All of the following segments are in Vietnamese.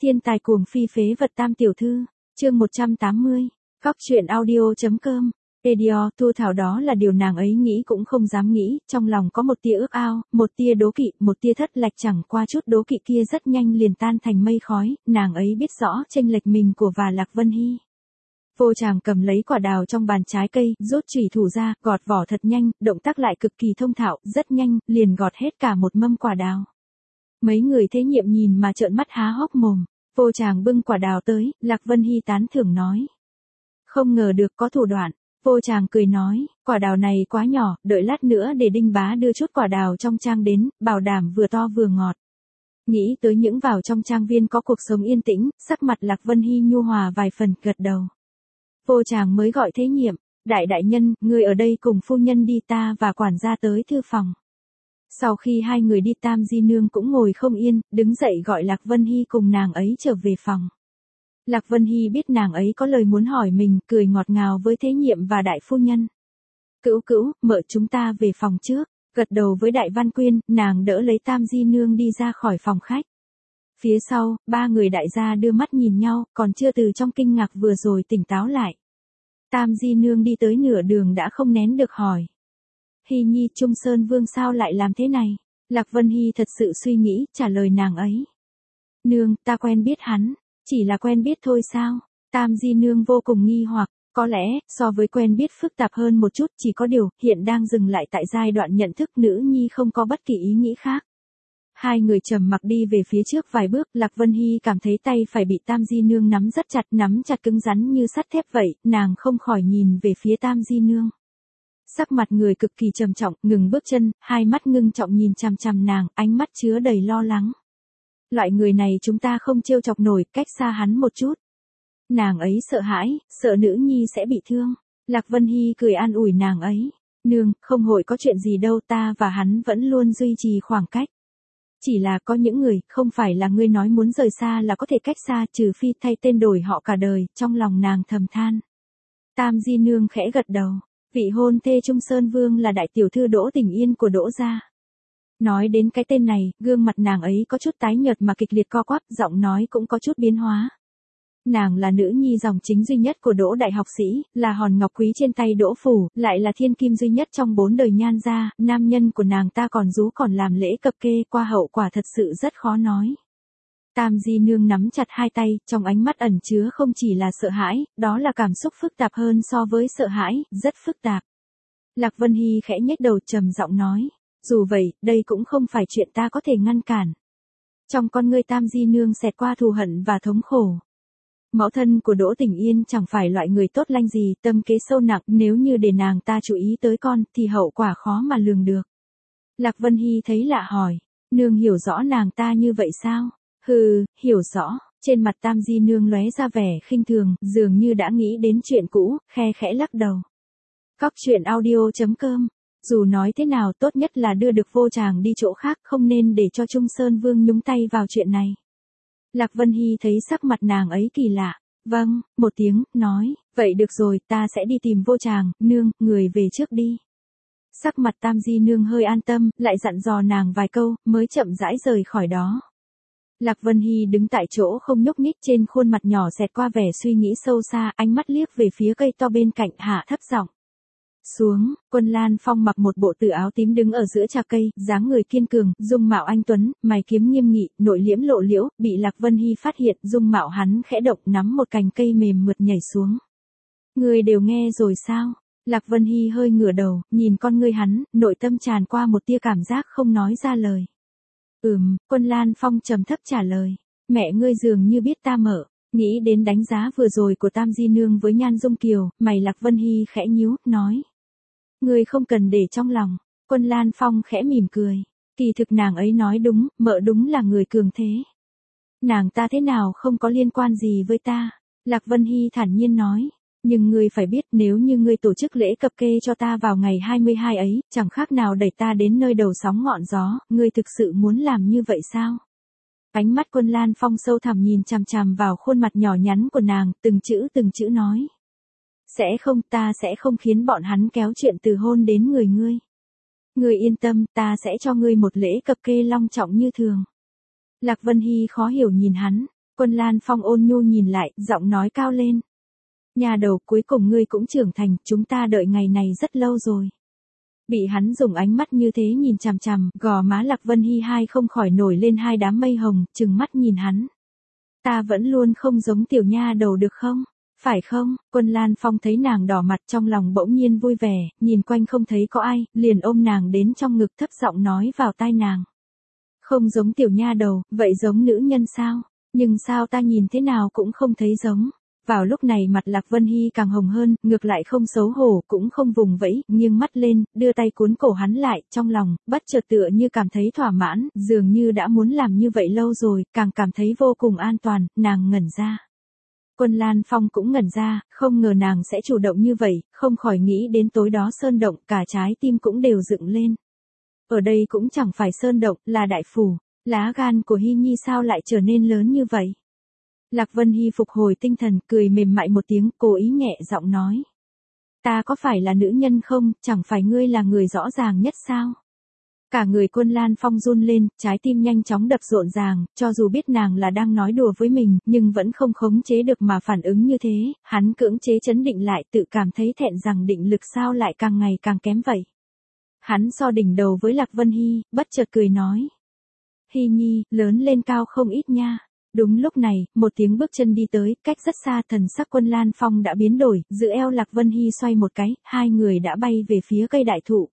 Thiên tài cuồng phi phế vật tam tiểu thư, chương 180, Cóc truyện audio.com. Edior Thu Thảo đó là điều nàng ấy nghĩ cũng không dám nghĩ, trong lòng có một tia ước ao, một tia đố kỵ, một tia thất lạch, chẳng qua chút đố kỵ kia rất nhanh liền tan thành mây khói, nàng ấy biết rõ chênh lệch mình của và Lạc Vân Hy. Vô Tràng cầm lấy quả đào trong bàn trái cây, rút chùy thủ ra, gọt vỏ thật nhanh, động tác lại cực kỳ thông thạo, rất nhanh, liền gọt hết cả một mâm quả đào. Mấy người thế nhiệm nhìn mà trợn mắt há hốc mồm. Vô Tràng bưng quả đào tới, Lạc Vân Hy tán thưởng nói. Không ngờ được có thủ đoạn. Vô Tràng cười nói, quả đào này quá nhỏ, đợi lát nữa để Đinh Bá đưa chút quả đào trong trang đến, bảo đảm vừa to vừa ngọt. Nghĩ tới những vào trong trang viên có cuộc sống yên tĩnh, sắc mặt Lạc Vân Hy nhu hòa vài phần, gật đầu. Vô Tràng mới gọi thế nhiệm, đại nhân, người ở đây cùng phu nhân đi, ta và quản gia tới thư phòng. Sau khi hai người đi, Tam Di Nương cũng ngồi không yên, đứng dậy gọi Lạc Vân Hy cùng nàng ấy trở về phòng. Lạc Vân Hy biết nàng ấy có lời muốn hỏi mình, cười ngọt ngào với thế nhiệm và đại phu nhân. Cữu, mợ chúng ta về phòng trước, gật đầu với Đại Văn Quyên, nàng đỡ lấy Tam Di Nương đi ra khỏi phòng khách. Phía sau, ba người đại gia đưa mắt nhìn nhau, còn chưa từ trong kinh ngạc vừa rồi tỉnh táo lại. Tam Di Nương đi tới nửa đường đã không nén được hỏi. Hy nhi, Trung Sơn Vương sao lại làm thế này? Lạc Vân Hy thật sự suy nghĩ, trả lời nàng ấy. Nương, ta quen biết hắn, chỉ là quen biết thôi sao? Tam Di Nương vô cùng nghi hoặc, có lẽ, so với quen biết phức tạp hơn một chút, chỉ có điều, hiện đang dừng lại tại giai đoạn nhận thức, nữ nhi không có bất kỳ ý nghĩ khác. Hai người trầm mặc đi về phía trước vài bước, Lạc Vân Hy cảm thấy tay phải bị Tam Di Nương nắm chặt cứng rắn như sắt thép vậy, nàng không khỏi nhìn về phía Tam Di Nương. Sắc mặt người cực kỳ trầm trọng, ngừng bước chân, hai mắt ngưng trọng nhìn chằm chằm nàng, ánh mắt chứa đầy lo lắng. Loại người này chúng ta không trêu chọc nổi, cách xa hắn một chút. Nàng ấy sợ hãi, sợ nữ nhi sẽ bị thương. Lạc Vân Hy cười an ủi nàng ấy. Nương, không hội có chuyện gì đâu, ta và hắn vẫn luôn duy trì khoảng cách. Chỉ là có những người, không phải là ngươi nói muốn rời xa là có thể cách xa, trừ phi thay tên đổi họ cả đời, trong lòng nàng thầm than. Tam Di Nương khẽ gật đầu. Vị hôn thê Trung Sơn Vương là đại tiểu thư Đỗ Tình Yên của Đỗ gia. Nói đến cái tên này, gương mặt nàng ấy có chút tái nhợt mà kịch liệt co quắp, giọng nói cũng có chút biến hóa. Nàng là nữ nhi dòng chính duy nhất của Đỗ đại học sĩ, là hòn ngọc quý trên tay Đỗ phủ, lại là thiên kim duy nhất trong 4 đời Nhan gia, nam nhân của nàng ta còn rú còn làm lễ cập kê, qua hậu quả thật sự rất khó nói. Tam Di Nương nắm chặt hai tay, trong ánh mắt ẩn chứa không chỉ là sợ hãi, đó là cảm xúc phức tạp hơn so với sợ hãi, rất phức tạp. Lạc Vân Hy khẽ nhếch đầu trầm giọng nói, dù vậy, đây cũng không phải chuyện ta có thể ngăn cản. Trong con ngươi Tam Di Nương xẹt qua thù hận và thống khổ. Mẫu thân của Đỗ Tình Yên chẳng phải loại người tốt lành gì, tâm kế sâu nặng, nếu như để nàng ta chú ý tới con, thì hậu quả khó mà lường được. Lạc Vân Hy thấy lạ hỏi, nương hiểu rõ nàng ta như vậy sao? Hừ, hiểu rõ, trên mặt Tam Di Nương lóe ra vẻ khinh thường, dường như đã nghĩ đến chuyện cũ, khe khẽ lắc đầu. Cóc truyện audio.com. Dù nói thế nào tốt nhất là đưa được Vô Tràng đi chỗ khác, không nên để cho Trung Sơn Vương nhúng tay vào chuyện này. Lạc Vân Hy thấy sắc mặt nàng ấy kỳ lạ. Vâng, một tiếng, nói, vậy được rồi, ta sẽ đi tìm Vô Tràng, nương, người về trước đi. Sắc mặt Tam Di Nương hơi an tâm, lại dặn dò nàng vài câu, mới chậm rãi rời khỏi đó. Lạc Vân Hy đứng tại chỗ không nhúc nhích, trên khuôn mặt nhỏ xẹt qua vẻ suy nghĩ sâu xa, ánh mắt liếc về phía cây to bên cạnh, hạ thấp giọng. Xuống, Quân Lan Phong mặc một bộ tử áo tím đứng ở giữa trà cây, dáng người kiên cường, dung mạo anh tuấn, mày kiếm nghiêm nghị, nội liễm lộ liễu, bị Lạc Vân Hy phát hiện, dung mạo hắn khẽ động, nắm một cành cây mềm mượt nhảy xuống. Người đều nghe rồi sao? Lạc Vân Hy hơi ngửa đầu, nhìn con ngươi hắn, nội tâm tràn qua một tia cảm giác không nói ra lời. Quân Lan Phong trầm thấp trả lời. Mẹ ngươi dường như biết ta mở. Nghĩ đến đánh giá vừa rồi của Tam Di Nương với Nhan Dung Kiều, mày Lạc Vân Hy khẽ nhíu, nói. Ngươi không cần để trong lòng. Quân Lan Phong khẽ mỉm cười. Kỳ thực nàng ấy nói đúng, mợ đúng là người cường thế. Nàng ta thế nào không có liên quan gì với ta. Lạc Vân Hy thản nhiên nói. Nhưng ngươi phải biết, nếu như ngươi tổ chức lễ cập kê cho ta vào ngày 22 ấy, chẳng khác nào đẩy ta đến nơi đầu sóng ngọn gió, ngươi thực sự muốn làm như vậy sao? Ánh mắt Quân Lan Phong sâu thẳm nhìn chằm chằm vào khuôn mặt nhỏ nhắn của nàng, từng chữ nói. Sẽ không, ta sẽ không khiến bọn hắn kéo chuyện từ hôn đến người ngươi. Ngươi yên tâm, ta sẽ cho ngươi một lễ cập kê long trọng như thường. Lạc Vân Hy khó hiểu nhìn hắn. Quân Lan Phong ôn nhu nhìn lại, giọng nói cao lên. Nhà đầu, cuối cùng ngươi cũng trưởng thành, chúng ta đợi ngày này rất lâu rồi. Bị hắn dùng ánh mắt như thế nhìn chằm chằm, gò má Lạc Vân Hy hai không khỏi nổi lên hai đám mây hồng, trừng mắt nhìn hắn. Ta vẫn luôn không giống tiểu nha đầu được không? Phải không? Quân Lan Phong thấy nàng đỏ mặt trong lòng bỗng nhiên vui vẻ, nhìn quanh không thấy có ai, liền ôm nàng đến trong ngực thấp giọng nói vào tai nàng. Không giống tiểu nha đầu, vậy giống nữ nhân sao? Nhưng sao ta nhìn thế nào cũng không thấy giống. Vào lúc này mặt Lạc Vân Hy càng hồng hơn, ngược lại không xấu hổ, cũng không vùng vẫy, nghiêng mắt lên, đưa tay cuốn cổ hắn lại, trong lòng, bất chợt tựa như cảm thấy thỏa mãn, dường như đã muốn làm như vậy lâu rồi, càng cảm thấy vô cùng an toàn, nàng ngẩn ra. Quân Lan Phong cũng ngẩn ra, không ngờ nàng sẽ chủ động như vậy, không khỏi nghĩ đến tối đó sơn động, cả trái tim cũng đều dựng lên. Ở đây cũng chẳng phải sơn động, là đại phủ, lá gan của Hy Nhi sao lại trở nên lớn như vậy? Lạc Vân Hy phục hồi tinh thần, cười mềm mại một tiếng, cố ý nhẹ giọng nói. Ta có phải là nữ nhân không, chẳng phải ngươi là người rõ ràng nhất sao? Cả người Quân Lan Phong run lên, trái tim nhanh chóng đập rộn ràng, cho dù biết nàng là đang nói đùa với mình, nhưng vẫn không khống chế được mà phản ứng như thế, hắn cưỡng chế trấn định lại, tự cảm thấy thẹn rằng định lực sao lại càng ngày càng kém vậy. Hắn so đỉnh đầu với Lạc Vân Hy, bất chợt cười nói. Hy Nhi, lớn lên cao không ít nha. Đúng lúc này, một tiếng bước chân đi tới, cách rất xa, thần sắc Quân Lan Phong đã biến đổi, giữ eo Lạc Vân Hy xoay một cái, hai người đã bay về phía cây đại thụ.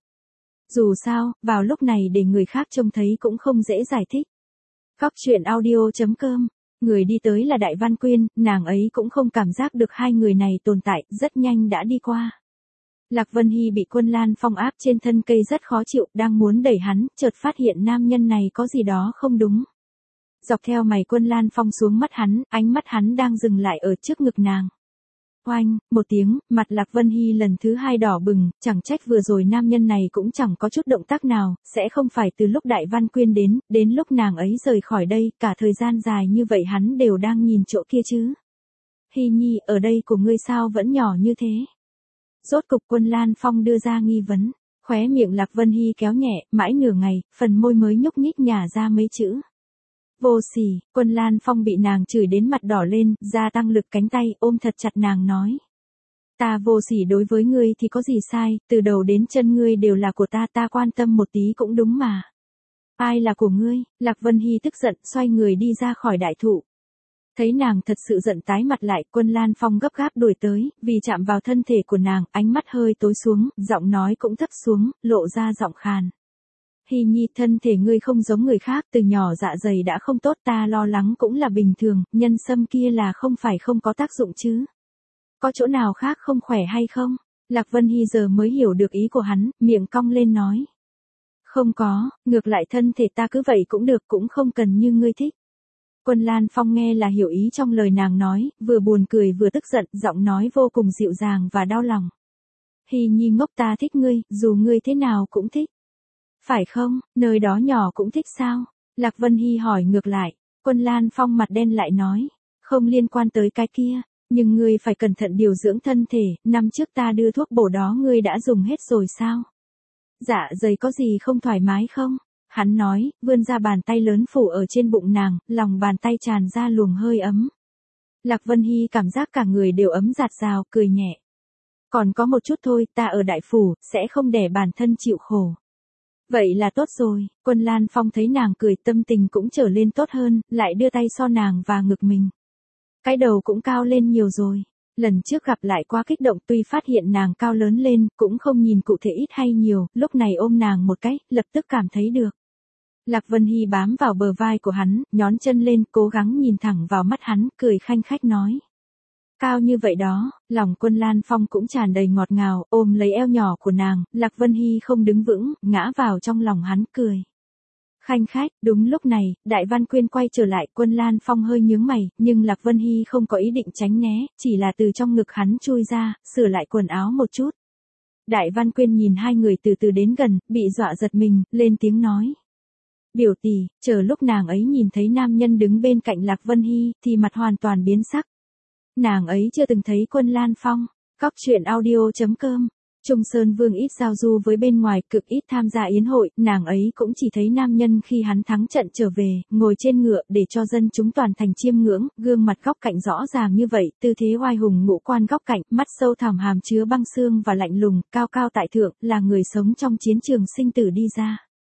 Dù sao, vào lúc này để người khác trông thấy cũng không dễ giải thích. Góc truyện audio.com, người đi tới là Đại Văn Quyên, nàng ấy cũng không cảm giác được hai người này tồn tại, rất nhanh đã đi qua. Lạc Vân Hy bị Quân Lan Phong áp trên thân cây rất khó chịu, đang muốn đẩy hắn, chợt phát hiện nam nhân này có gì đó không đúng. Dọc theo mày Quân Lan Phong xuống mắt hắn, ánh mắt hắn đang dừng lại ở trước ngực nàng. Oanh, một tiếng, mặt Lạc Vân Hy lần thứ hai đỏ bừng, chẳng trách vừa rồi nam nhân này cũng chẳng có chút động tác nào, sẽ không phải từ lúc Đại Văn Quyên đến lúc nàng ấy rời khỏi đây, cả thời gian dài như vậy hắn đều đang nhìn chỗ kia chứ. Hy Nhi, ở đây của ngươi sao vẫn nhỏ như thế? Rốt cục Quân Lan Phong đưa ra nghi vấn, khóe miệng Lạc Vân Hy kéo nhẹ, mãi nửa ngày, phần môi mới nhúc nhích nhả ra mấy chữ. Vô sỉ, Quân Lan Phong bị nàng chửi đến mặt đỏ lên, gia tăng lực cánh tay, ôm thật chặt nàng nói. Ta vô sỉ đối với ngươi thì có gì sai, từ đầu đến chân ngươi đều là của ta, ta quan tâm một tí cũng đúng mà. Ai là của ngươi? Lạc Vân Hy tức giận, xoay người đi ra khỏi đại thụ. Thấy nàng thật sự giận tái mặt lại, Quân Lan Phong gấp gáp đuổi tới, vì chạm vào thân thể của nàng, ánh mắt hơi tối xuống, giọng nói cũng thấp xuống, lộ ra giọng khàn. Hy Nhi, thân thể ngươi không giống người khác, từ nhỏ dạ dày đã không tốt, ta lo lắng cũng là bình thường, nhân sâm kia là không phải không có tác dụng chứ. Có chỗ nào khác không khỏe hay không? Lạc Vân Hy giờ mới hiểu được ý của hắn, miệng cong lên nói. Không có, ngược lại thân thể ta cứ vậy cũng được, cũng không cần như ngươi thích. Quân Lan Phong nghe là hiểu ý trong lời nàng nói, vừa buồn cười vừa tức giận, giọng nói vô cùng dịu dàng và đau lòng. Hy Nhi ngốc, ta thích ngươi, dù ngươi thế nào cũng thích. Phải không, nơi đó nhỏ cũng thích sao? Lạc Vân Hy hỏi ngược lại. Quân Lan Phong mặt đen lại nói. Không liên quan tới cái kia, nhưng ngươi phải cẩn thận điều dưỡng thân thể, năm trước ta đưa thuốc bổ đó ngươi đã dùng hết rồi sao? Dạ dày có gì không thoải mái không? Hắn nói, vươn ra bàn tay lớn phủ ở trên bụng nàng, lòng bàn tay tràn ra luồng hơi ấm. Lạc Vân Hy cảm giác cả người đều ấm rạt rào, cười nhẹ. Còn có một chút thôi, ta ở đại phủ, sẽ không để bản thân chịu khổ. Vậy là tốt rồi, Quân Lan Phong thấy nàng cười, tâm tình cũng trở lên tốt hơn, lại đưa tay so nàng và ngực mình. Cái đầu cũng cao lên nhiều rồi. Lần trước gặp lại quá kích động, tuy phát hiện nàng cao lớn lên, cũng không nhìn cụ thể ít hay nhiều, lúc này ôm nàng một cái, lập tức cảm thấy được. Lạc Vân Hy bám vào bờ vai của hắn, nhón chân lên, cố gắng nhìn thẳng vào mắt hắn, cười khanh khách nói. Cao như vậy đó, lòng Quân Lan Phong cũng tràn đầy ngọt ngào, ôm lấy eo nhỏ của nàng, Lạc Vân Hy không đứng vững, ngã vào trong lòng hắn, cười. Khanh khách, đúng lúc này, Đại Văn Quyên quay trở lại, Quân Lan Phong hơi nhướng mày, nhưng Lạc Vân Hy không có ý định tránh né, chỉ là từ trong ngực hắn chui ra, sửa lại quần áo một chút. Đại Văn Quyên nhìn hai người từ từ đến gần, bị dọa giật mình, lên tiếng nói. Biểu tỷ, chờ lúc nàng ấy nhìn thấy nam nhân đứng bên cạnh Lạc Vân Hy, thì mặt hoàn toàn biến sắc. Nàng ấy chưa từng thấy Quân Lan Phong. Góc truyện audio.com Trung Sơn Vương ít giao du với bên ngoài, cực ít tham gia yến hội, nàng ấy cũng chỉ thấy nam nhân khi hắn thắng trận trở về, ngồi trên ngựa để cho dân chúng toàn thành chiêm ngưỡng, gương mặt góc cạnh rõ ràng như vậy, tư thế oai hùng ngũ quan góc cạnh, mắt sâu thẳm hàm chứa băng xương và lạnh lùng, cao cao tại thượng, là người sống trong chiến trường sinh tử đi ra.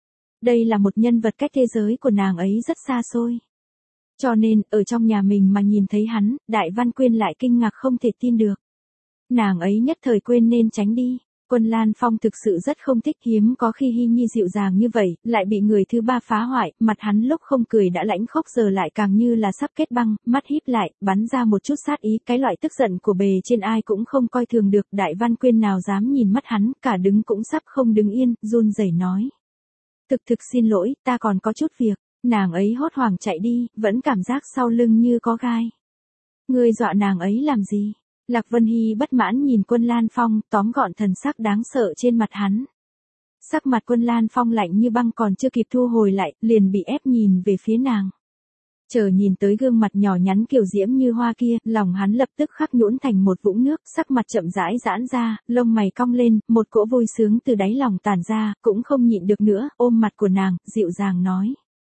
Đây là một nhân vật cách thế giới của nàng ấy rất xa xôi. Cho nên, ở trong nhà mình mà nhìn thấy hắn, Đại Văn Quyên lại kinh ngạc không thể tin được. Nàng ấy nhất thời quên nên tránh đi. Quân Lan Phong thực sự rất không thích, hiếm có khi Hy Nhi dịu dàng như vậy, lại bị người thứ ba phá hoại, mặt hắn lúc không cười đã lãnh khốc giờ lại càng như là sắp kết băng, mắt híp lại, bắn ra một chút sát ý, cái loại tức giận của bề trên ai cũng không coi thường được, Đại Văn Quyên nào dám nhìn mắt hắn, cả đứng cũng sắp không đứng yên, run rẩy nói. Thực xin lỗi, ta còn có chút việc, nàng ấy hốt hoảng chạy đi, vẫn cảm giác sau lưng như có gai. Ngươi dọa nàng ấy làm gì? Lạc Vân Hy bất mãn nhìn Quân Lan Phong, tóm gọn thần sắc đáng sợ trên mặt hắn. Sắc mặt Quân Lan Phong lạnh như băng, còn chưa kịp thu hồi lại, liền bị ép nhìn về phía nàng. Chờ nhìn tới gương mặt nhỏ nhắn kiều diễm như hoa kia, lòng hắn lập tức khắc nhũn thành một vũng nước, sắc mặt chậm rãi giãn ra, lông mày cong lên, một cỗ vui sướng từ đáy lòng tản ra, cũng không nhịn được nữa, ôm mặt của nàng, dịu dàng nói.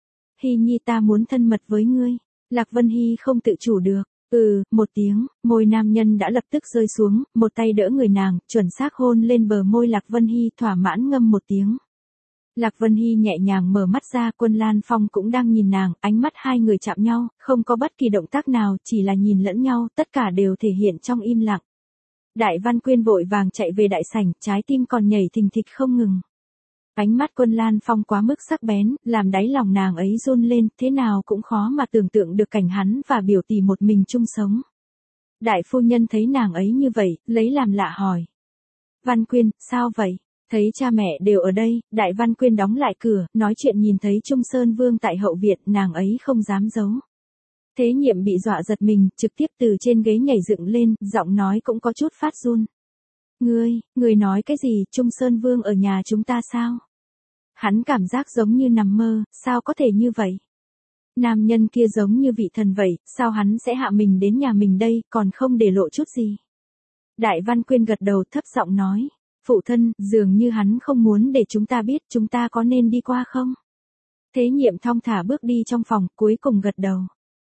Hy Nhi, ta muốn thân mật với ngươi. Lạc Vân Hy không tự chủ được. Một tiếng, môi nam nhân đã lập tức rơi xuống, một tay đỡ người nàng, chuẩn xác hôn lên bờ môi Lạc Vân Hy, thỏa mãn ngâm một tiếng. Lạc Vân Hy nhẹ nhàng mở mắt ra, Quân Lan Phong cũng đang nhìn nàng, ánh mắt hai người chạm nhau, không có bất kỳ động tác nào, chỉ là nhìn lẫn nhau, tất cả đều thể hiện trong im lặng. Đại Văn Quyên vội vàng chạy về đại sảnh, trái tim còn nhảy thình thịch không ngừng. Ánh mắt Quân Lan Phong quá mức sắc bén, làm đáy lòng nàng ấy run lên, thế nào cũng khó mà tưởng tượng được cảnh hắn và biểu tỷ một mình chung sống. Đại phu nhân thấy nàng ấy như vậy, lấy làm lạ hỏi. Văn Quyên, sao vậy? Thấy cha mẹ đều ở đây, Đại Văn Quyên đóng lại cửa, nói chuyện nhìn thấy Trung Sơn Vương tại hậu viện, nàng ấy không dám giấu. Thế Nhiệm bị dọa giật mình, trực tiếp từ trên ghế nhảy dựng lên, giọng nói cũng có chút phát run. Ngươi nói cái gì, Trung Sơn Vương ở nhà chúng ta sao? Hắn cảm giác giống như nằm mơ, sao có thể như vậy? Nam nhân kia giống như vị thần vậy, sao hắn sẽ hạ mình đến nhà mình đây, còn không để lộ chút gì? Đại Văn Quyên gật đầu thấp giọng nói, phụ thân, dường như hắn không muốn để chúng ta biết, chúng ta có nên đi qua không? Thế Nhiệm thong thả bước đi trong phòng, cuối cùng gật đầu.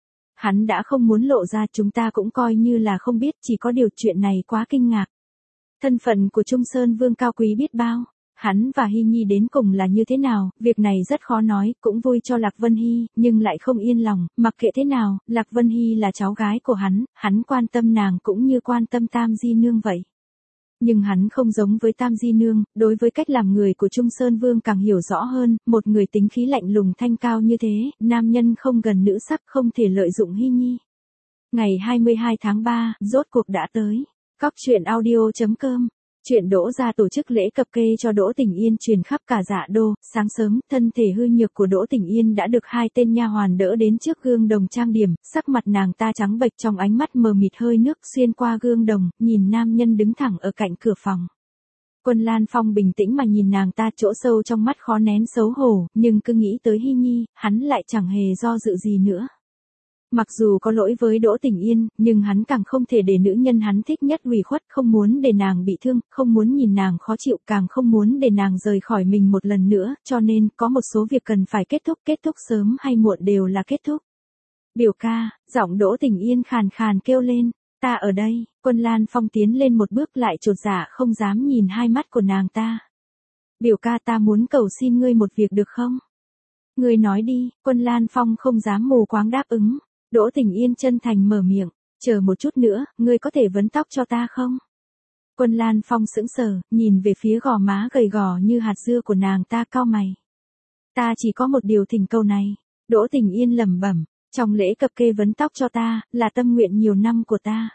Hắn đã không muốn lộ ra, chúng ta cũng coi như là không biết, chỉ có điều chuyện này quá kinh ngạc. Thân phận của Trung Sơn Vương cao quý biết bao. Hắn và Hy Nhi đến cùng là như thế nào, việc này rất khó nói, cũng vui cho Lạc Vân Hy, nhưng lại không yên lòng, mặc kệ thế nào, Lạc Vân Hy là cháu gái của hắn quan tâm nàng cũng như quan tâm Tam Di Nương vậy. Nhưng hắn không giống với Tam Di Nương, đối với cách làm người của Trung Sơn Vương càng hiểu rõ hơn, một người tính khí lạnh lùng thanh cao như thế, nam nhân không gần nữ sắc không thể lợi dụng Hy Nhi. Ngày 22 tháng 3, rốt cuộc đã tới. Cóc truyện audio.com. Chuyện Đỗ gia tổ chức lễ cập kê cho Đỗ Tình Yên truyền khắp cả Dạ Đô, sáng sớm, thân thể hư nhược của Đỗ Tình Yên đã được hai tên nha hoàn đỡ đến trước gương đồng trang điểm, sắc mặt nàng ta trắng bệch, trong ánh mắt mờ mịt hơi nước xuyên qua gương đồng, nhìn nam nhân đứng thẳng ở cạnh cửa phòng. Quân Lan Phong bình tĩnh mà nhìn nàng ta, chỗ sâu trong mắt khó nén xấu hổ, nhưng cứ nghĩ tới Hy Nhi, hắn lại chẳng hề do dự gì nữa. Mặc dù có lỗi với Đỗ Tình Yên, nhưng hắn càng không thể để nữ nhân hắn thích nhất ủy khuất, không muốn để nàng bị thương, không muốn nhìn nàng khó chịu, càng không muốn để nàng rời khỏi mình một lần nữa, cho nên, có một số việc cần phải kết thúc sớm hay muộn đều là kết thúc. Biểu ca, giọng Đỗ Tình Yên khàn khàn kêu lên, ta ở đây. Quân Lan Phong tiến lên một bước lại chột dạ không dám nhìn hai mắt của nàng ta. Biểu ca, ta muốn cầu xin ngươi một việc được không? Ngươi nói đi. Quân Lan Phong không dám mù quáng đáp ứng. Đỗ Tình Yên chân thành mở miệng, chờ một chút nữa, ngươi có thể vấn tóc cho ta không? Quân Lan Phong sững sờ, nhìn về phía gò má gầy gò như hạt dưa của nàng ta, cau mày. Ta chỉ có một điều thỉnh cầu này. Đỗ Tình Yên lẩm bẩm, trong lễ cập kê vấn tóc cho ta, là tâm nguyện nhiều năm của ta.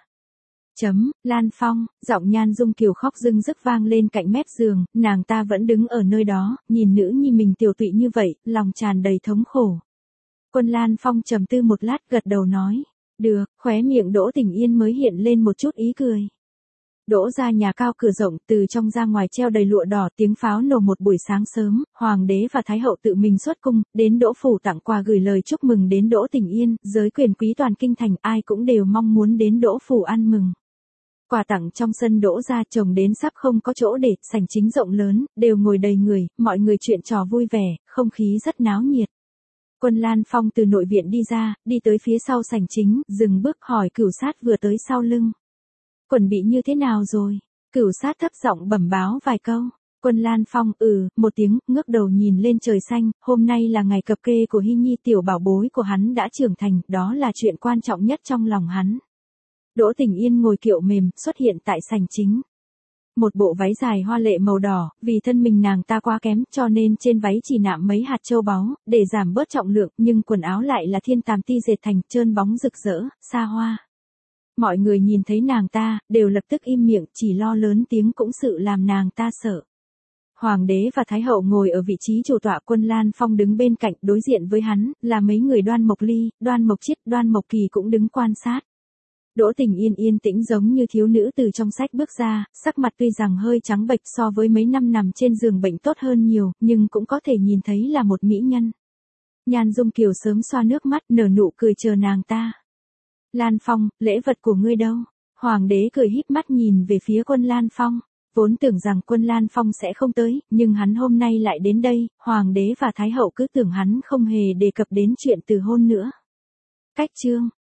Lan Phong, giọng Nhan Dung Kiều khóc rưng rức vang lên cạnh mép giường, nàng ta vẫn đứng ở nơi đó, nhìn nữ nhi mình tiểu tụy như vậy, lòng tràn đầy thống khổ. Quân Lan Phong trầm tư một lát, gật đầu nói, được, khóe miệng Đỗ Tình Yên mới hiện lên một chút ý cười. Đỗ gia nhà cao cửa rộng, từ trong ra ngoài treo đầy lụa đỏ, tiếng pháo nổ một buổi sáng sớm, hoàng đế và thái hậu tự mình xuất cung, đến Đỗ phủ tặng quà gửi lời chúc mừng đến Đỗ Tình Yên, giới quyền quý toàn kinh thành ai cũng đều mong muốn đến Đỗ phủ ăn mừng. Quà tặng trong sân đỗ ra chồng đến sắp không có chỗ để, sảnh chính rộng lớn, đều ngồi đầy người, mọi người chuyện trò vui vẻ, không khí rất náo nhiệt. Quân Lan Phong từ nội viện đi ra, đi tới phía sau sảnh chính, dừng bước hỏi Cửu Sát vừa tới sau lưng. Chuẩn bị như thế nào rồi? Cửu Sát thấp giọng bẩm báo vài câu. Quân Lan Phong một tiếng, ngước đầu nhìn lên trời xanh, hôm nay là ngày cập kê của Hy Nhi, tiểu bảo bối của hắn đã trưởng thành, đó là chuyện quan trọng nhất trong lòng hắn. Đỗ Tình Yên ngồi kiệu mềm, xuất hiện tại sảnh chính. Một bộ váy dài hoa lệ màu đỏ, vì thân mình nàng ta quá kém, cho nên trên váy chỉ nạm mấy hạt châu báu, để giảm bớt trọng lượng, nhưng quần áo lại là thiên tàm ti dệt thành, trơn bóng rực rỡ, xa hoa. Mọi người nhìn thấy nàng ta, đều lập tức im miệng, chỉ lo lớn tiếng cũng sự làm nàng ta sợ. Hoàng đế và Thái hậu ngồi ở vị trí chủ tọa, Quân Lan Phong đứng bên cạnh, đối diện với hắn, là mấy người Đoan Mộc Ly, Đoan Mộc Chiết, Đoan Mộc Kỳ cũng đứng quan sát. Đỗ Tình Yên yên tĩnh giống như thiếu nữ từ trong sách bước ra, sắc mặt tuy rằng hơi trắng bệch so với mấy năm nằm trên giường bệnh tốt hơn nhiều, nhưng cũng có thể nhìn thấy là một mỹ nhân. Nhan Dung Kiều sớm xoa nước mắt, nở nụ cười chờ nàng ta. Lan Phong, lễ vật của ngươi đâu? Hoàng đế cười híp mắt nhìn về phía Quân Lan Phong. Vốn tưởng rằng Quân Lan Phong sẽ không tới, nhưng hắn hôm nay lại đến đây, Hoàng đế và Thái hậu cứ tưởng hắn không hề đề cập đến chuyện từ hôn nữa. Cách chương